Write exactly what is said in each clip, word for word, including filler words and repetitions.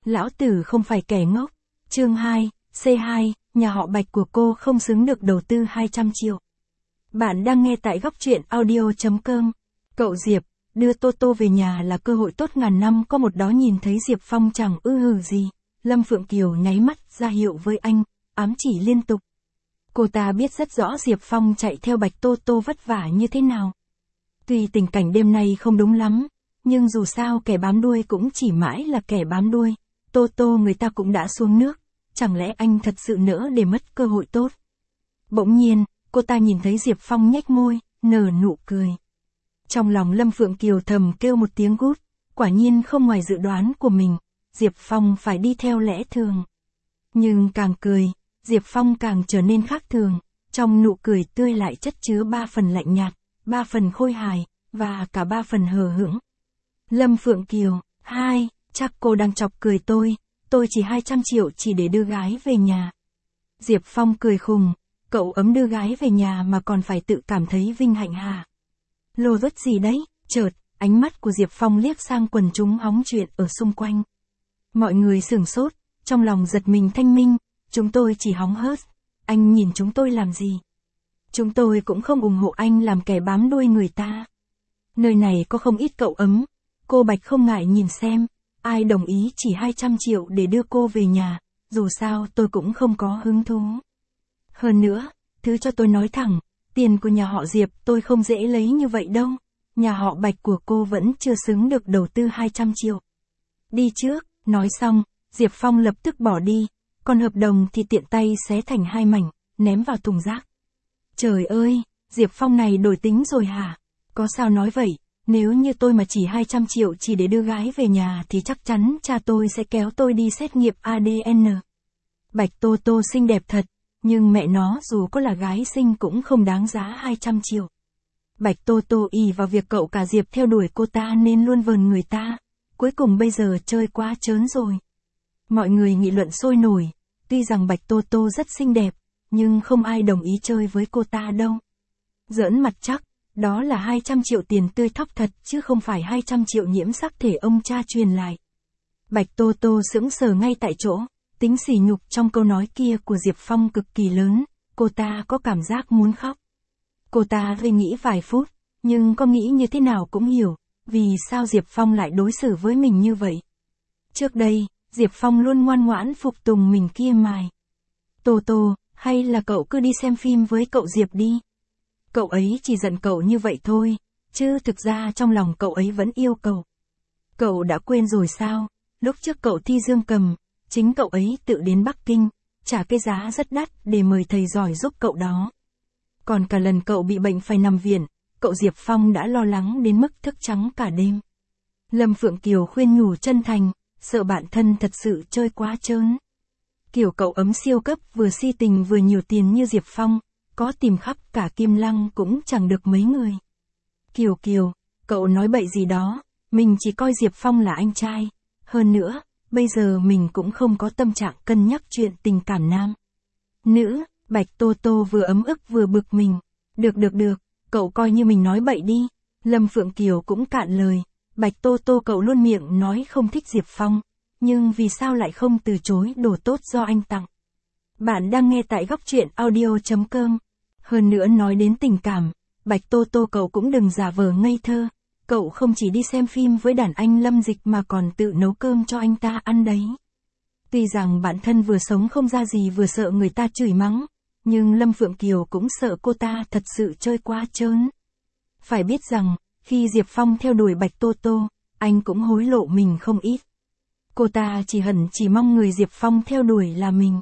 Lão tử không phải kẻ ngốc. Chương hai, C hai, nhà họ Bạch của cô không xứng được đầu tư hai trăm triệu. Bạn đang nghe tại góc truyện audio chấm com. Cậu Diệp, đưa Tô Tô về nhà là cơ hội tốt ngàn năm có một đó. Nhìn thấy Diệp Phong chẳng ư hừ gì, Lâm Phượng Kiều nháy mắt ra hiệu với anh, ám chỉ liên tục. Cô ta biết rất rõ Diệp Phong chạy theo Bạch Tô Tô vất vả như thế nào. Tuy tình cảnh đêm nay không đúng lắm, nhưng dù sao kẻ bám đuôi cũng chỉ mãi là kẻ bám đuôi. Tô Tô người ta cũng đã xuống nước, chẳng lẽ anh thật sự nỡ để mất cơ hội tốt. Bỗng nhiên, cô ta nhìn thấy Diệp Phong nhếch môi, nở nụ cười. Trong lòng Lâm Phượng Kiều thầm kêu một tiếng gút, quả nhiên không ngoài dự đoán của mình, Diệp Phong phải đi theo lẽ thường. Nhưng càng cười, Diệp Phong càng trở nên khác thường, trong nụ cười tươi lại chất chứa ba phần lạnh nhạt, ba phần khôi hài, và cả ba phần hờ hững. Lâm Phượng Kiều, hai, chắc cô đang chọc cười tôi, tôi chỉ hai trăm triệu chỉ để đưa gái về nhà. Diệp Phong cười khùng, cậu ấm đưa gái về nhà mà còn phải tự cảm thấy vinh hạnh hả? Lô vất gì đấy? Chợt, ánh mắt của Diệp Phong liếc sang quần chúng hóng chuyện ở xung quanh. Mọi người sửng sốt, trong lòng giật mình thanh minh, chúng tôi chỉ hóng hớt, anh nhìn chúng tôi làm gì? Chúng tôi cũng không ủng hộ anh làm kẻ bám đuôi người ta. Nơi này có không ít cậu ấm, cô Bạch không ngại nhìn xem, ai đồng ý chỉ hai trăm triệu để đưa cô về nhà, dù sao tôi cũng không có hứng thú. Hơn nữa, thứ cho tôi nói thẳng, tiền của nhà họ Diệp tôi không dễ lấy như vậy đâu, nhà họ Bạch của cô vẫn chưa xứng được đầu tư hai trăm triệu. Đi trước, nói xong, Diệp Phong lập tức bỏ đi, còn hợp đồng thì tiện tay xé thành hai mảnh, ném vào thùng rác. Trời ơi, Diệp Phong này đổi tính rồi hả? Có sao nói vậy, nếu như tôi mà chỉ hai trăm triệu chỉ để đưa gái về nhà thì chắc chắn cha tôi sẽ kéo tôi đi xét nghiệm a đê en. Bạch Tô Tô xinh đẹp thật, nhưng mẹ nó dù có là gái xinh cũng không đáng giá hai trăm triệu. Bạch Tô Tô ỷ vào việc cậu cả Diệp theo đuổi cô ta nên luôn vờn người ta, cuối cùng bây giờ chơi quá trớn rồi. Mọi người nghị luận sôi nổi, tuy rằng Bạch Tô Tô rất xinh đẹp, nhưng không ai đồng ý chơi với cô ta đâu. Giỡn mặt chắc, đó là hai trăm triệu tiền tươi thóc thật chứ không phải hai trăm triệu nhiễm sắc thể ông cha truyền lại. Bạch Tô Tô sững sờ ngay tại chỗ, tính sỉ nhục trong câu nói kia của Diệp Phong cực kỳ lớn, cô ta có cảm giác muốn khóc. Cô ta hơi nghĩ vài phút, nhưng có nghĩ như thế nào cũng hiểu, vì sao Diệp Phong lại đối xử với mình như vậy. Trước đây, Diệp Phong luôn ngoan ngoãn phục tùng mình kia mài. Tô Tô, hay là cậu cứ đi xem phim với cậu Diệp đi. Cậu ấy chỉ giận cậu như vậy thôi, chứ thực ra trong lòng cậu ấy vẫn yêu cậu. Cậu đã quên rồi sao, lúc trước cậu thi dương cầm, chính cậu ấy tự đến Bắc Kinh, trả cái giá rất đắt để mời thầy giỏi giúp cậu đó. Còn cả lần cậu bị bệnh phải nằm viện, cậu Diệp Phong đã lo lắng đến mức thức trắng cả đêm. Lâm Phượng Kiều khuyên nhủ chân thành, sợ bạn thân thật sự chơi quá trớn. Kiểu cậu ấm siêu cấp vừa si tình vừa nhiều tiền như Diệp Phong, có tìm khắp cả Kim Lăng cũng chẳng được mấy người. Kiều Kiều, cậu nói bậy gì đó, mình chỉ coi Diệp Phong là anh trai. Hơn nữa, bây giờ mình cũng không có tâm trạng cân nhắc chuyện tình cảm nam nữ. Bạch Tô Tô vừa ấm ức vừa bực mình. Được được được, cậu coi như mình nói bậy đi. Lâm Phượng Kiều cũng cạn lời. Bạch Tô Tô cậu luôn miệng nói không thích Diệp Phong, nhưng vì sao lại không từ chối đồ tốt do anh tặng. Bạn đang nghe tại góc truyện audio chấm com. Hơn nữa nói đến tình cảm, Bạch Tô Tô cậu cũng đừng giả vờ ngây thơ. Cậu không chỉ đi xem phim với đàn anh Lâm Dịch mà còn tự nấu cơm cho anh ta ăn đấy. Tuy rằng bản thân vừa sống không ra gì vừa sợ người ta chửi mắng, nhưng Lâm Phượng Kiều cũng sợ cô ta thật sự chơi quá trớn. Phải biết rằng, khi Diệp Phong theo đuổi Bạch Tô Tô, anh cũng hối lộ mình không ít. Cô ta chỉ hận chỉ mong người Diệp Phong theo đuổi là mình.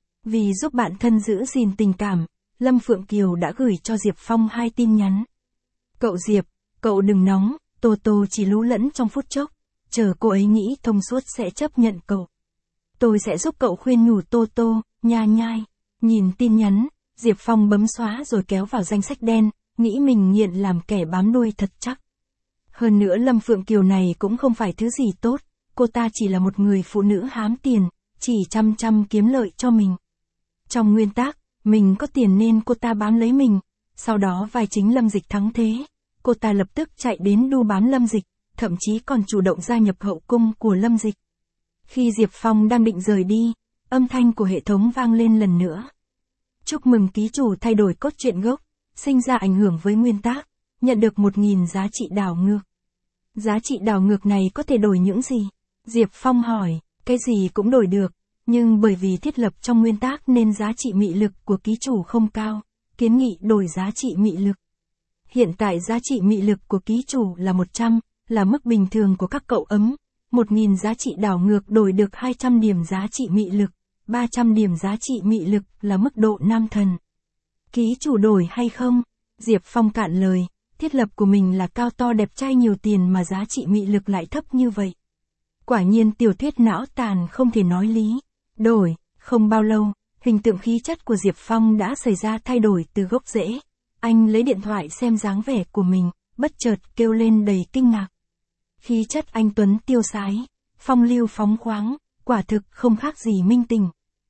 Vì giúp bạn thân giữ gìn tình cảm, Lâm Phượng Kiều đã gửi cho Diệp Phong hai tin nhắn. Cậu Diệp, cậu đừng nóng, Tô Tô chỉ lú lẫn trong phút chốc, chờ cô ấy nghĩ thông suốt sẽ chấp nhận cậu. Tôi sẽ giúp cậu khuyên nhủ Tô Tô, nha nhai. Nhìn tin nhắn, Diệp Phong bấm xóa rồi kéo vào danh sách đen, nghĩ mình nghiện làm kẻ bám đuôi thật chắc. Hơn nữa Lâm Phượng Kiều này cũng không phải thứ gì tốt, cô ta chỉ là một người phụ nữ hám tiền, chỉ chăm chăm kiếm lợi cho mình. Trong nguyên tắc, mình có tiền nên cô ta bám lấy mình, sau đó vai chính Lâm Dịch thắng thế, cô ta lập tức chạy đến đu bám Lâm Dịch, thậm chí còn chủ động gia nhập hậu cung của Lâm Dịch. Khi Diệp Phong đang định rời đi, âm thanh của hệ thống vang lên lần nữa. Chúc mừng ký chủ thay đổi cốt truyện gốc, sinh ra ảnh hưởng với nguyên tác, nhận được một nghìn giá trị đảo ngược. Giá trị đảo ngược này có thể đổi những gì? Diệp Phong hỏi, cái gì cũng đổi được, nhưng bởi vì thiết lập trong nguyên tác nên giá trị mị lực của ký chủ không cao, kiến nghị đổi giá trị mị lực. Hiện tại giá trị mị lực của ký chủ là một trăm, là mức bình thường của các cậu ấm. một nghìn giá trị đảo ngược đổi được hai trăm điểm giá trị mị lực, ba trăm điểm giá trị mị lực là mức độ nam thần. Ký chủ đổi hay không? Diệp Phong cạn lời, thiết lập của mình là cao to đẹp trai nhiều tiền mà giá trị mị lực lại thấp như vậy. Quả nhiên tiểu thuyết não tàn không thể nói lý. Đổi, không bao lâu, hình tượng khí chất của Diệp Phong đã xảy ra thay đổi từ gốc rễ. Anh lấy điện thoại xem dáng vẻ của mình, bất chợt kêu lên đầy kinh ngạc. Khí chất anh tuấn tiêu sái, phong lưu phóng khoáng, quả thực không khác gì minh tình.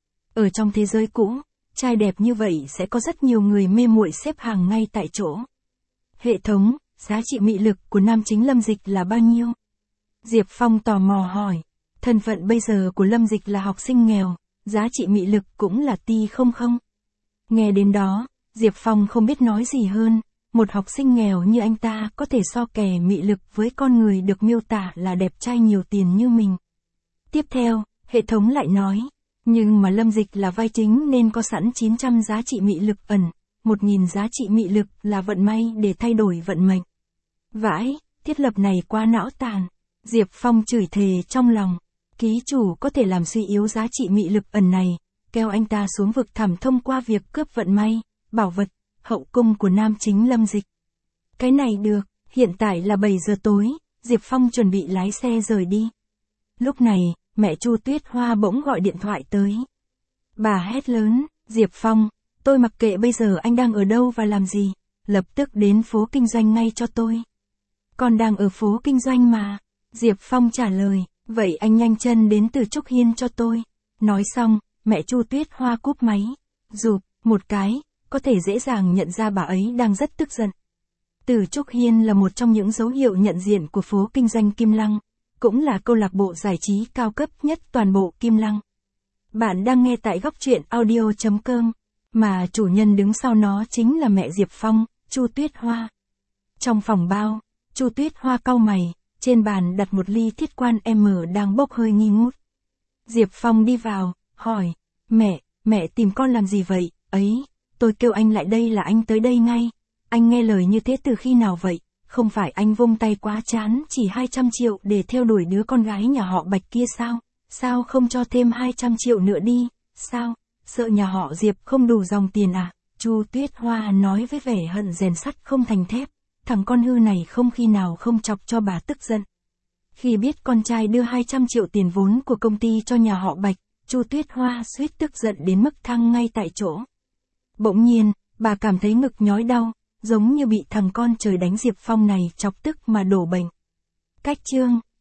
Ở trong thế giới cũ, trai đẹp như vậy sẽ có rất nhiều người mê muội xếp hàng ngay tại chỗ. Hệ thống, giá trị mị lực của nam chính Lâm Dịch là bao nhiêu? Diệp Phong tò mò hỏi. Thân phận bây giờ của Lâm Dịch là học sinh nghèo, giá trị mị lực cũng là ti không không. Nghe đến đó, Diệp Phong không biết nói gì hơn. Một học sinh nghèo như anh ta có thể so kè mị lực với con người được miêu tả là đẹp trai nhiều tiền như mình. Tiếp theo, hệ thống lại nói, nhưng mà Lâm Dịch là vai chính nên có sẵn chín trăm giá trị mị lực ẩn, một nghìn giá trị mị lực là vận may để thay đổi vận mệnh. Vãi, thiết lập này quá não tàn. Diệp Phong chửi thề trong lòng, ký chủ có thể làm suy yếu giá trị mị lực ẩn này, kéo anh ta xuống vực thẳm thông qua việc cướp vận may, bảo vật, hậu cung của nam chính Lâm Dịch. Cái này được, hiện tại là bảy giờ tối, Diệp Phong chuẩn bị lái xe rời đi. Lúc này, mẹ Chu Tuyết Hoa bỗng gọi điện thoại tới. Bà hét lớn, Diệp Phong, tôi mặc kệ bây giờ anh đang ở đâu và làm gì, lập tức đến phố kinh doanh ngay cho tôi. Con đang ở phố kinh doanh mà. Diệp Phong trả lời, vậy anh nhanh chân đến Từ Trúc Hiên cho tôi. Nói xong, mẹ Chu Tuyết Hoa cúp máy, rụp một cái, có thể dễ dàng nhận ra bà ấy đang rất tức giận. Từ Trúc Hiên là một trong những dấu hiệu nhận diện của phố kinh doanh Kim Lăng, cũng là câu lạc bộ giải trí cao cấp nhất toàn bộ Kim Lăng. Bạn đang nghe tại góc truyện audio chấm com, mà chủ nhân đứng sau nó chính là mẹ Diệp Phong, Chu Tuyết Hoa. Trong phòng bao, Chu Tuyết Hoa cau mày, trên bàn đặt một ly Thiết Quan M đang bốc hơi nghi ngút. Diệp Phong đi vào, hỏi, mẹ, mẹ tìm con làm gì vậy? Ấy, tôi kêu anh lại đây là anh tới đây ngay. Anh nghe lời như thế từ khi nào vậy? Không phải anh vung tay quá chán chỉ hai trăm triệu để theo đuổi đứa con gái nhà họ Bạch kia sao? Sao không cho thêm hai trăm triệu nữa đi? Sao? Sợ nhà họ Diệp không đủ dòng tiền à? Chu Tuyết Hoa nói với vẻ hận rèn sắt không thành thép. Thằng con hư này không khi nào không chọc cho bà tức giận. Khi biết con trai đưa hai trăm triệu tiền vốn của công ty cho nhà họ Bạch, Chu Tuyết Hoa suýt tức giận đến mức thăng ngay tại chỗ. Bỗng nhiên, bà cảm thấy ngực nhói đau, giống như bị thằng con trời đánh Diệp Phong này chọc tức mà đổ bệnh. Cách chương,